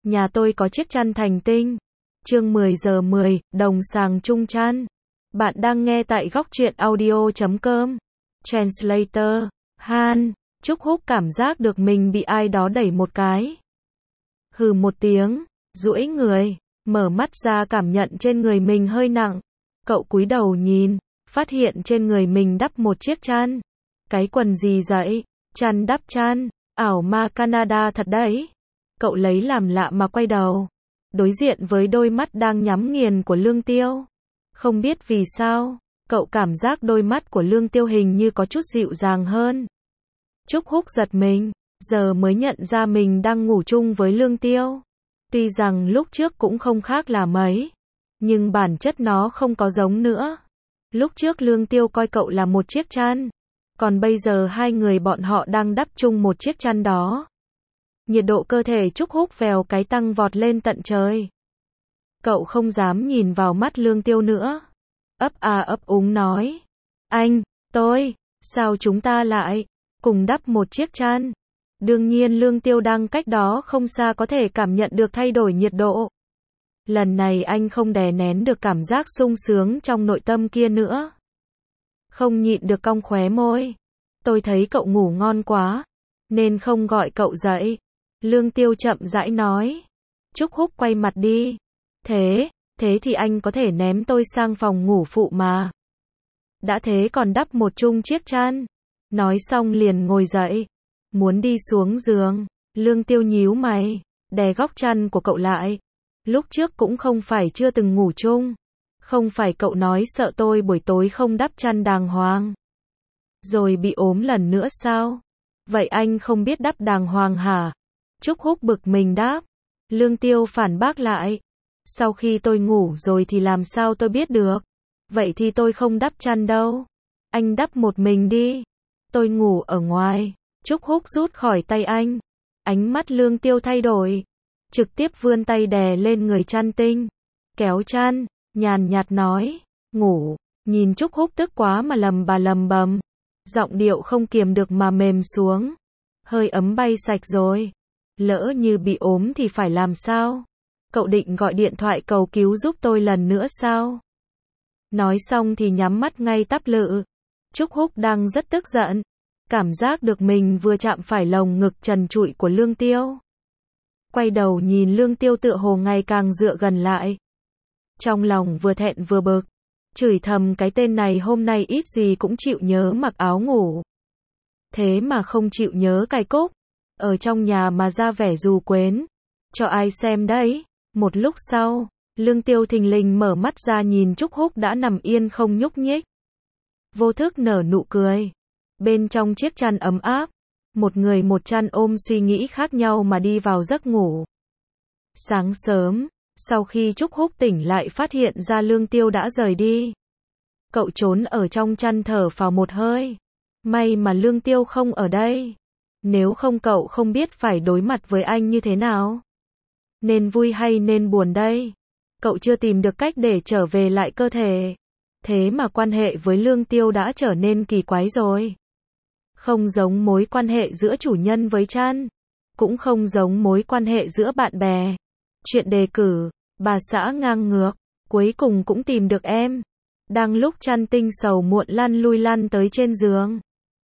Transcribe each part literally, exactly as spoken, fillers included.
nhà tôi có chiếc chăn thành tinh. Chương mười giờ mười, đồng sàng chung chăn. Bạn đang nghe tại góc truyện audio chấm com. Translator, Han. Trúc Húc cảm giác được mình bị ai đó đẩy một cái. Hừ một tiếng, duỗi người, mở mắt ra cảm nhận trên người mình hơi nặng. Cậu cúi đầu nhìn, phát hiện trên người mình đắp một chiếc chăn. Cái quần gì vậy? Chăn đắp chăn, ảo ma Canada thật đấy. Cậu lấy làm lạ mà quay đầu, đối diện với đôi mắt đang nhắm nghiền của Lương Tiêu. Không biết vì sao, cậu cảm giác đôi mắt của Lương Tiêu hình như có chút dịu dàng hơn. Trúc Húc giật mình, giờ mới nhận ra mình đang ngủ chung với Lương Tiêu. Tuy rằng lúc trước cũng không khác là mấy, nhưng bản chất nó không có giống nữa. Lúc trước Lương Tiêu coi cậu là một chiếc chăn, còn bây giờ hai người bọn họ đang đắp chung một chiếc chăn đó. Nhiệt độ cơ thể Trúc Húc vèo cái tăng vọt lên tận trời. Cậu không dám nhìn vào mắt Lương Tiêu nữa. Ấp à ấp úng nói. Anh, tôi, sao chúng ta lại cùng đắp một chiếc chăn? Đương nhiên Lương Tiêu đang cách đó không xa có thể cảm nhận được thay đổi nhiệt độ. Lần này anh không đè nén được cảm giác sung sướng trong nội tâm kia nữa. Không nhịn được cong khóe môi. Tôi thấy cậu ngủ ngon quá, nên không gọi cậu dậy. Lương Tiêu chậm rãi nói. Trúc Húc quay mặt đi. Thế, thế thì anh có thể ném tôi sang phòng ngủ phụ mà. Đã thế còn đắp một chung chiếc chăn. Nói xong liền ngồi dậy, muốn đi xuống giường. Lương Tiêu nhíu mày, đè góc chăn của cậu lại. Lúc trước cũng không phải chưa từng ngủ chung. Không phải cậu nói sợ tôi buổi tối không đắp chăn đàng hoàng, rồi bị ốm lần nữa sao? Vậy anh không biết đắp đàng hoàng hả? Trúc Húc bực mình đáp. Lương Tiêu phản bác lại. Sau khi tôi ngủ rồi thì làm sao tôi biết được? Vậy thì tôi không đắp chăn đâu. Anh đắp một mình đi. Tôi ngủ ở ngoài. Trúc Húc rút khỏi tay anh. Ánh mắt Lương Tiêu thay đổi, trực tiếp vươn tay đè lên người chăn tinh. Kéo chăn, nhàn nhạt nói. Ngủ. Nhìn Trúc Húc tức quá mà lầm bà lầm bầm. Giọng điệu không kiềm được mà mềm xuống. Hơi ấm bay sạch rồi. Lỡ như bị ốm thì phải làm sao? Cậu định gọi điện thoại cầu cứu giúp tôi lần nữa sao? Nói xong thì nhắm mắt ngay tắp lự. Trúc Húc đang rất tức giận. Cảm giác được mình vừa chạm phải lồng ngực trần trụi của Lương Tiêu. Quay đầu nhìn Lương Tiêu tựa hồ ngày càng dựa gần lại. Trong lòng vừa thẹn vừa bực. Chửi thầm cái tên này hôm nay ít gì cũng chịu nhớ mặc áo ngủ. Thế mà không chịu nhớ cài cúc. Ở trong nhà mà ra vẻ dù quến. Cho ai xem đấy. Một lúc sau, Lương Tiêu thình lình mở mắt ra nhìn Trúc Húc đã nằm yên không nhúc nhích. Vô thức nở nụ cười. Bên trong chiếc chăn ấm áp, một người một chăn ôm suy nghĩ khác nhau mà đi vào giấc ngủ. Sáng sớm, sau khi Trúc Húc tỉnh lại phát hiện ra Lương Tiêu đã rời đi. Cậu trốn ở trong chăn thở phào một hơi. May mà Lương Tiêu không ở đây. Nếu không cậu không biết phải đối mặt với anh như thế nào. Nên vui hay nên buồn đây? Cậu chưa tìm được cách để trở về lại cơ thể. Thế mà quan hệ với Lương Tiêu đã trở nên kỳ quái rồi. Không giống mối quan hệ giữa chủ nhân với chăn. Cũng không giống mối quan hệ giữa bạn bè. Chuyện đề cử, bà xã ngang ngược, cuối cùng cũng tìm được em. Đang lúc chăn tinh sầu muộn lăn lui lăn tới trên giường.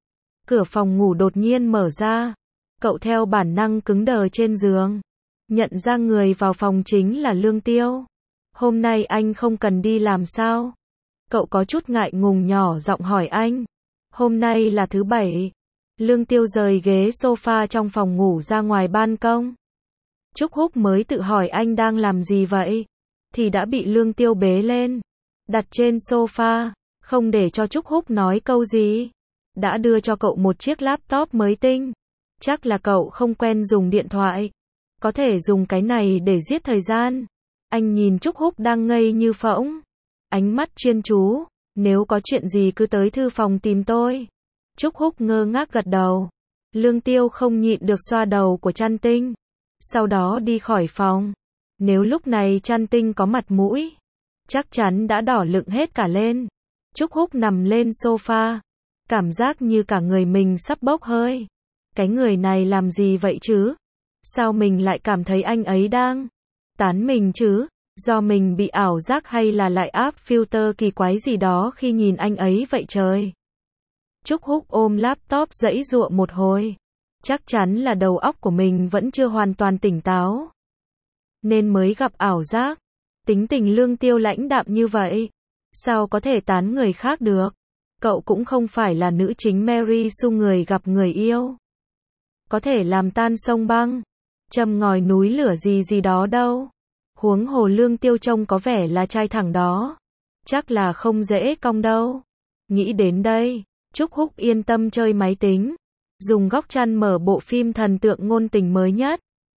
Cửa phòng ngủ đột nhiên mở ra. Cậu theo bản năng cứng đờ trên giường. Nhận ra người vào phòng chính là Lương Tiêu. Hôm nay anh không cần đi làm sao? Cậu có chút ngại ngùng nhỏ giọng hỏi anh. Hôm nay là thứ bảy. Lương Tiêu rời ghế sofa trong phòng ngủ ra ngoài ban công. Trúc Húc mới tự hỏi anh đang làm gì vậy? Thì đã bị Lương Tiêu bế lên, đặt trên sofa, không để cho Trúc Húc nói câu gì. Đã đưa cho cậu một chiếc laptop mới tinh. Chắc là cậu không quen dùng điện thoại. Có thể dùng cái này để giết thời gian. Anh nhìn Trúc Húc đang ngây như phỗng. Ánh mắt chuyên chú. Nếu có chuyện gì cứ tới thư phòng tìm tôi. Trúc Húc ngơ ngác gật đầu. Lương Tiêu không nhịn được xoa đầu của chăn tinh. Sau đó đi khỏi phòng. Nếu lúc này chăn tinh có mặt mũi, chắc chắn đã đỏ lựng hết cả lên. Trúc Húc nằm lên sofa. Cảm giác như cả người mình sắp bốc hơi. Cái người này làm gì vậy chứ? Sao mình lại cảm thấy anh ấy đang tán mình chứ? Do mình bị ảo giác hay là lại áp filter kỳ quái gì đó khi nhìn anh ấy vậy trời? Trúc Húc ôm laptop giãy giụa một hồi. Chắc chắn là đầu óc của mình vẫn chưa hoàn toàn tỉnh táo, nên mới gặp ảo giác. Tính tình lương tiêu lãnh đạm như vậy, sao có thể tán người khác được? Cậu cũng không phải là nữ chính Mary Sue người gặp người yêu có thể làm tan sông băng, châm ngòi núi lửa gì gì đó đâu. Huống hồ lương tiêu trông có vẻ là trai thẳng đó, chắc là không dễ cong đâu. Nghĩ đến đây, Trúc Húc yên tâm chơi máy tính, dùng góc chăn mở bộ phim thần tượng ngôn tình mới nhất.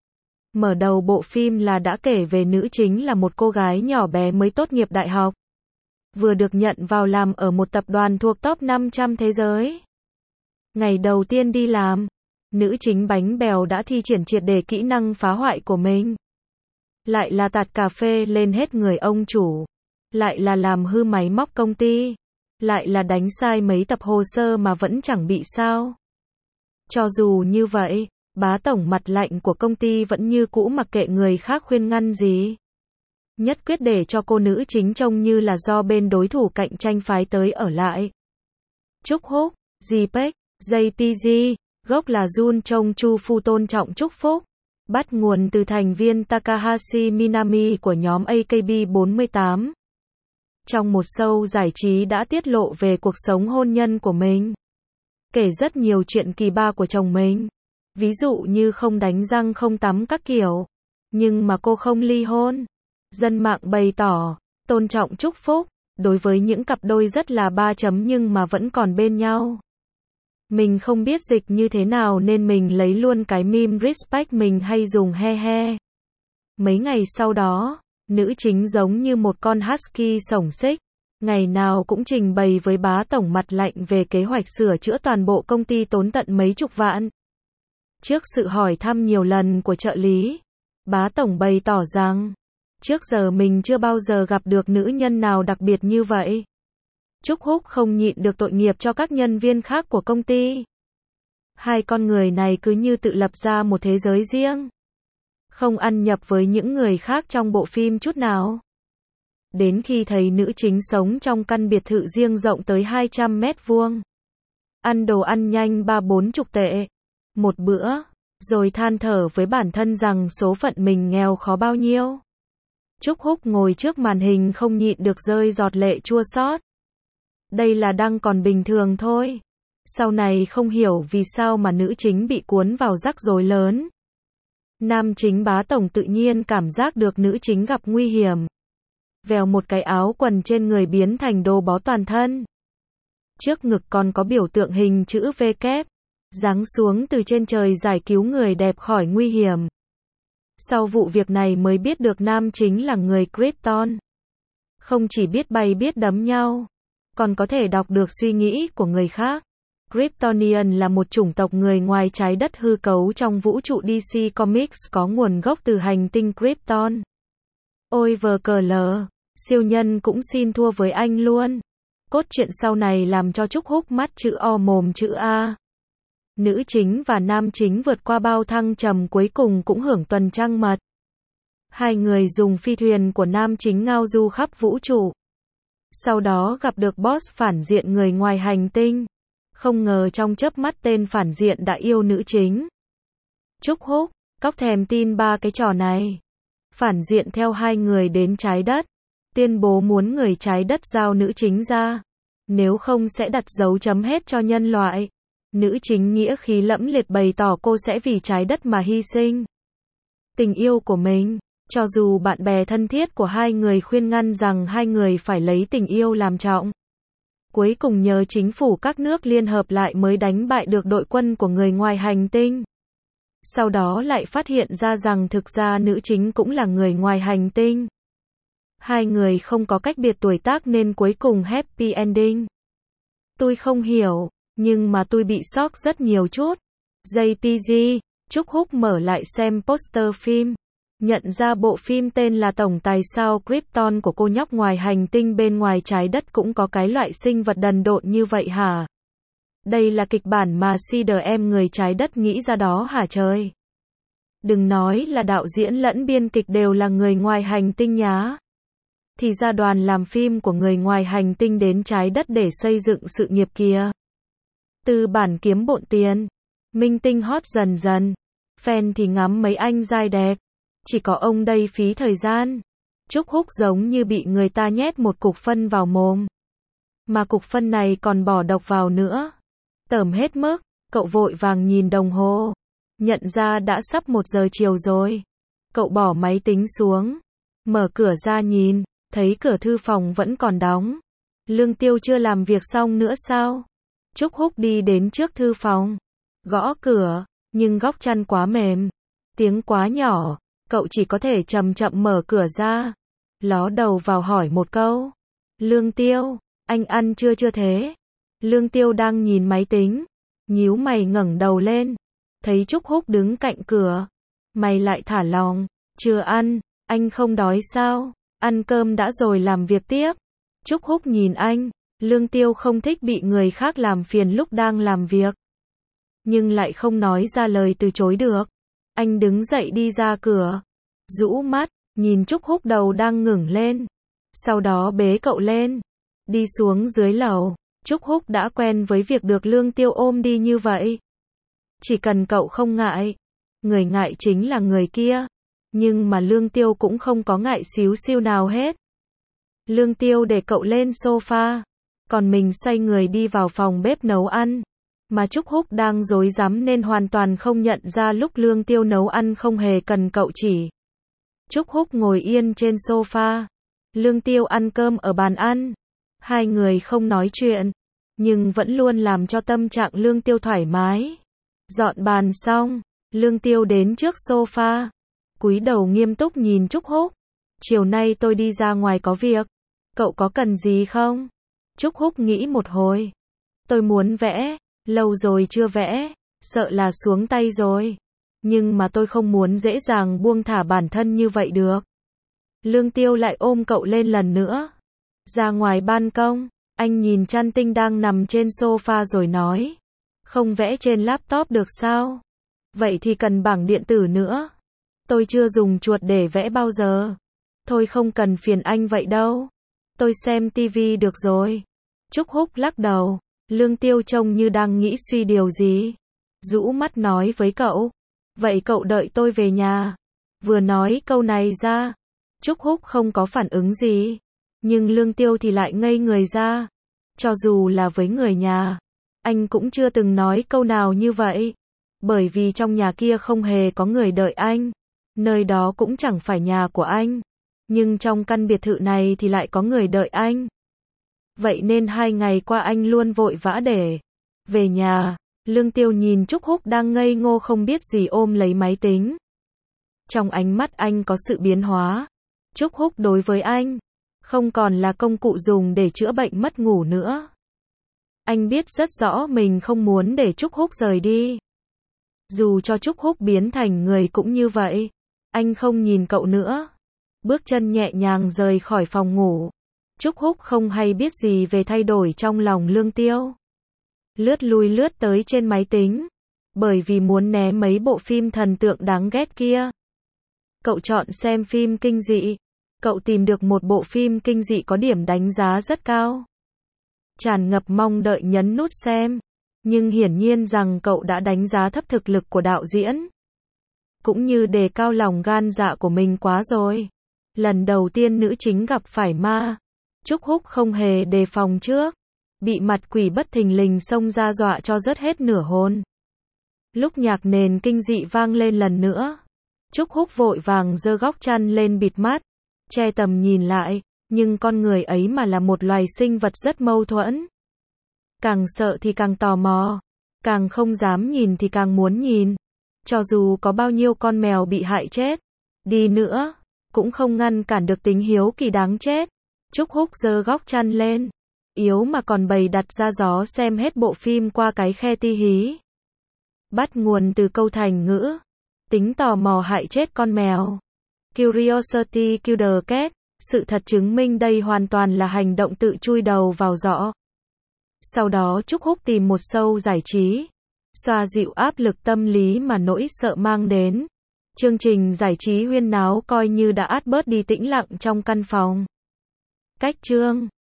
Mở đầu bộ phim là đã kể về nữ chính là một cô gái nhỏ bé mới tốt nghiệp đại học, vừa được nhận vào làm ở một tập đoàn thuộc top năm trăm thế giới. Ngày đầu tiên đi làm, nữ chính bánh bèo đã thi triển triệt để kỹ năng phá hoại của mình. Lại là tạt cà phê lên hết người ông chủ, lại là làm hư máy móc công ty, lại là đánh sai mấy tập hồ sơ mà vẫn chẳng bị sao. Cho dù như vậy, bá tổng mặt lạnh của công ty vẫn như cũ mặc kệ người khác khuyên ngăn gì. Nhất quyết để cho cô nữ chính trông như là do bên đối thủ cạnh tranh phái tới ở lại. Trúc Húc, gi pê e xê, gi pê giê, gốc là Jun Chong Chu Phu tôn trọng chúc phúc. Bắt nguồn từ thành viên Takahashi Minami của nhóm a ca bê bốn mươi tám. Trong một show giải trí đã tiết lộ về cuộc sống hôn nhân của mình. Kể rất nhiều chuyện kỳ ba của chồng mình. Ví dụ như không đánh răng không tắm các kiểu. Nhưng mà cô không ly hôn. Dân mạng bày tỏ, tôn trọng chúc phúc, đối với những cặp đôi rất là ba chấm nhưng mà vẫn còn bên nhau. Mình không biết dịch như thế nào nên mình lấy luôn cái meme respect mình hay dùng he he. Mấy ngày sau đó, nữ chính giống như một con husky sổng xích, ngày nào cũng trình bày với bá tổng mặt lạnh về kế hoạch sửa chữa toàn bộ công ty tốn tận mấy chục vạn. Trước sự hỏi thăm nhiều lần của trợ lý, bá tổng bày tỏ rằng, trước giờ mình chưa bao giờ gặp được nữ nhân nào đặc biệt như vậy. Trúc Húc không nhịn được tội nghiệp cho các nhân viên khác của công ty. Hai con người này cứ như tự lập ra một thế giới riêng, không ăn nhập với những người khác trong bộ phim chút nào. Đến khi thấy nữ chính sống trong căn biệt thự riêng rộng tới hai trăm mét vuông, ăn đồ ăn nhanh ba bốn chục tệ một bữa, rồi than thở với bản thân rằng số phận mình nghèo khó bao nhiêu. Trúc Húc ngồi trước màn hình không nhịn được rơi giọt lệ chua xót. Đây là đang còn bình thường thôi. Sau này không hiểu vì sao mà nữ chính bị cuốn vào rắc rối lớn. Nam chính bá tổng tự nhiên cảm giác được nữ chính gặp nguy hiểm. Vèo một cái áo quần trên người biến thành đồ bó toàn thân. Trước ngực còn có biểu tượng hình chữ V kép, giáng xuống từ trên trời giải cứu người đẹp khỏi nguy hiểm. Sau vụ việc này mới biết được nam chính là người Krypton. Không chỉ biết bay biết đấm nhau, còn có thể đọc được suy nghĩ của người khác. Kryptonian là một chủng tộc người ngoài trái đất hư cấu trong vũ trụ đê xê Comics có nguồn gốc từ hành tinh Krypton. Ôi vờ cờ lờ, siêu nhân cũng xin thua với anh luôn. Cốt truyện sau này làm cho Trúc Húc mắt chữ O mồm chữ A. Nữ chính và nam chính vượt qua bao thăng trầm cuối cùng cũng hưởng tuần trăng mật. Hai người dùng phi thuyền của nam chính ngao du khắp vũ trụ. Sau đó gặp được boss phản diện người ngoài hành tinh. Không ngờ trong chớp mắt tên phản diện đã yêu nữ chính. Trúc Húc, cóc thèm tin ba cái trò này. Phản diện theo hai người đến trái đất, tuyên bố muốn người trái đất giao nữ chính ra. Nếu không sẽ đặt dấu chấm hết cho nhân loại. Nữ chính nghĩa khí lẫm liệt bày tỏ cô sẽ vì trái đất mà hy sinh tình yêu của mình. Cho dù bạn bè thân thiết của hai người khuyên ngăn rằng hai người phải lấy tình yêu làm trọng. Cuối cùng nhờ chính phủ các nước liên hợp lại mới đánh bại được đội quân của người ngoài hành tinh. Sau đó lại phát hiện ra rằng thực ra nữ chính cũng là người ngoài hành tinh. Hai người không có cách biệt tuổi tác nên cuối cùng happy ending. Tôi không hiểu, nhưng mà tôi bị sốc rất nhiều chút. gi pê giê, Trúc Húc mở lại xem poster phim. Nhận ra bộ phim tên là Tổng tài sao Krypton của cô nhóc ngoài hành tinh bên ngoài trái đất cũng có cái loại sinh vật đần độn như vậy hả? Đây là kịch bản mà xê đê em người trái đất nghĩ ra đó hả trời? Đừng nói là đạo diễn lẫn biên kịch đều là người ngoài hành tinh nhá. Thì ra đoàn làm phim của người ngoài hành tinh đến trái đất để xây dựng sự nghiệp kìa. Tư bản kiếm bộn tiền. Minh tinh hot dần dần. Fan thì ngắm mấy anh giai đẹp. Chỉ có ông đây phí thời gian. Trúc Húc giống như bị người ta nhét một cục phân vào mồm. Mà cục phân này còn bỏ độc vào nữa. Tởm hết mức, cậu vội vàng nhìn đồng hồ. Nhận ra đã sắp một giờ chiều rồi. Cậu bỏ máy tính xuống. Mở cửa ra nhìn, thấy cửa thư phòng vẫn còn đóng. Lương Tiêu chưa làm việc xong nữa sao? Trúc Húc đi đến trước thư phòng. Gõ cửa, nhưng góc chăn quá mềm. Tiếng quá nhỏ, cậu chỉ có thể chậm chậm mở cửa ra. Ló đầu vào hỏi một câu. Lương Tiêu, anh ăn chưa chưa thế? Lương Tiêu đang nhìn máy tính. Nhíu mày ngẩng đầu lên. Thấy Trúc Húc đứng cạnh cửa. Mày lại thả lỏng. Chưa ăn, anh không đói sao? Ăn cơm đã rồi làm việc tiếp. Trúc Húc nhìn anh. Lương Tiêu không thích bị người khác làm phiền lúc đang làm việc. Nhưng lại không nói ra lời từ chối được. Anh đứng dậy đi ra cửa. Rũ mắt, nhìn Trúc Húc đầu đang ngẩng lên. Sau đó bế cậu lên. Đi xuống dưới lầu. Trúc Húc đã quen với việc được Lương Tiêu ôm đi như vậy. Chỉ cần cậu không ngại. Người ngại chính là người kia. Nhưng mà Lương Tiêu cũng không có ngại xíu xiu nào hết. Lương Tiêu để cậu lên sofa. Còn mình xoay người đi vào phòng bếp nấu ăn. Mà Trúc Húc đang rối rắm nên hoàn toàn không nhận ra lúc Lương Tiêu nấu ăn không hề cần cậu chỉ. Trúc Húc ngồi yên trên sofa. Lương Tiêu ăn cơm ở bàn ăn. Hai người không nói chuyện. Nhưng vẫn luôn làm cho tâm trạng Lương Tiêu thoải mái. Dọn bàn xong. Lương Tiêu đến trước sofa. Cúi đầu nghiêm túc nhìn Trúc Húc. Chiều nay tôi đi ra ngoài có việc. Cậu có cần gì không? Trúc Húc nghĩ một hồi. Tôi muốn vẽ. Lâu rồi chưa vẽ. Sợ là xuống tay rồi. Nhưng mà tôi không muốn dễ dàng buông thả bản thân như vậy được. Lương Tiêu lại ôm cậu lên lần nữa. Ra ngoài ban công. Anh nhìn Trăn Tinh đang nằm trên sofa rồi nói. Không vẽ trên laptop được sao? Vậy thì cần bảng điện tử nữa. Tôi chưa dùng chuột để vẽ bao giờ. Thôi không cần phiền anh vậy đâu. Tôi xem tivi được rồi. Trúc Húc lắc đầu. Lương Tiêu trông như đang nghĩ suy điều gì. Rũ mắt nói với cậu. Vậy cậu đợi tôi về nhà. Vừa nói câu này ra. Trúc Húc không có phản ứng gì. Nhưng Lương Tiêu thì lại ngây người ra. Cho dù là với người nhà. Anh cũng chưa từng nói câu nào như vậy. Bởi vì trong nhà kia không hề có người đợi anh. Nơi đó cũng chẳng phải nhà của anh. Nhưng trong căn biệt thự này thì lại có người đợi anh. Vậy nên hai ngày qua anh luôn vội vã để về nhà. Lương Tiêu nhìn Trúc Húc đang ngây ngô không biết gì ôm lấy máy tính. Trong ánh mắt anh có sự biến hóa. Trúc Húc đối với anh không còn là công cụ dùng để chữa bệnh mất ngủ nữa. Anh biết rất rõ mình không muốn để Trúc Húc rời đi. Dù cho Trúc Húc biến thành người cũng như vậy. Anh không nhìn cậu nữa. Bước chân nhẹ nhàng rời khỏi phòng ngủ. Trúc Húc không hay biết gì về thay đổi trong lòng Lương Tiêu. Lướt lui lướt tới trên máy tính. Bởi vì muốn né mấy bộ phim thần tượng đáng ghét kia. Cậu chọn xem phim kinh dị. Cậu tìm được một bộ phim kinh dị có điểm đánh giá rất cao. Tràn ngập mong đợi nhấn nút xem. Nhưng hiển nhiên rằng cậu đã đánh giá thấp thực lực của đạo diễn. Cũng như đề cao lòng gan dạ của mình quá rồi. Lần đầu tiên nữ chính gặp phải ma. Trúc Húc không hề đề phòng trước. Bị mặt quỷ bất thình lình xông ra dọa cho rớt hết nửa hồn. Lúc nhạc nền kinh dị vang lên lần nữa. Trúc Húc vội vàng giơ góc chăn lên bịt mắt. Che tầm nhìn lại. Nhưng con người ấy mà là một loài sinh vật rất mâu thuẫn. Càng sợ thì càng tò mò. Càng không dám nhìn thì càng muốn nhìn. Cho dù có bao nhiêu con mèo bị hại chết đi nữa, cũng không ngăn cản được tính hiếu kỳ đáng chết. Trúc Húc giơ góc chăn lên. Yếu mà còn bày đặt ra gió xem hết bộ phim qua cái khe ti hí. Bắt nguồn từ câu thành ngữ. Tính tò mò hại chết con mèo. Curiosity killed the cat. Sự thật chứng minh đây hoàn toàn là hành động tự chui đầu vào giỏ. Sau đó Trúc Húc tìm một show giải trí. Xoa dịu áp lực tâm lý mà nỗi sợ mang đến. Chương trình giải trí huyên náo coi như đã át bớt đi tĩnh lặng trong căn phòng. Cách chương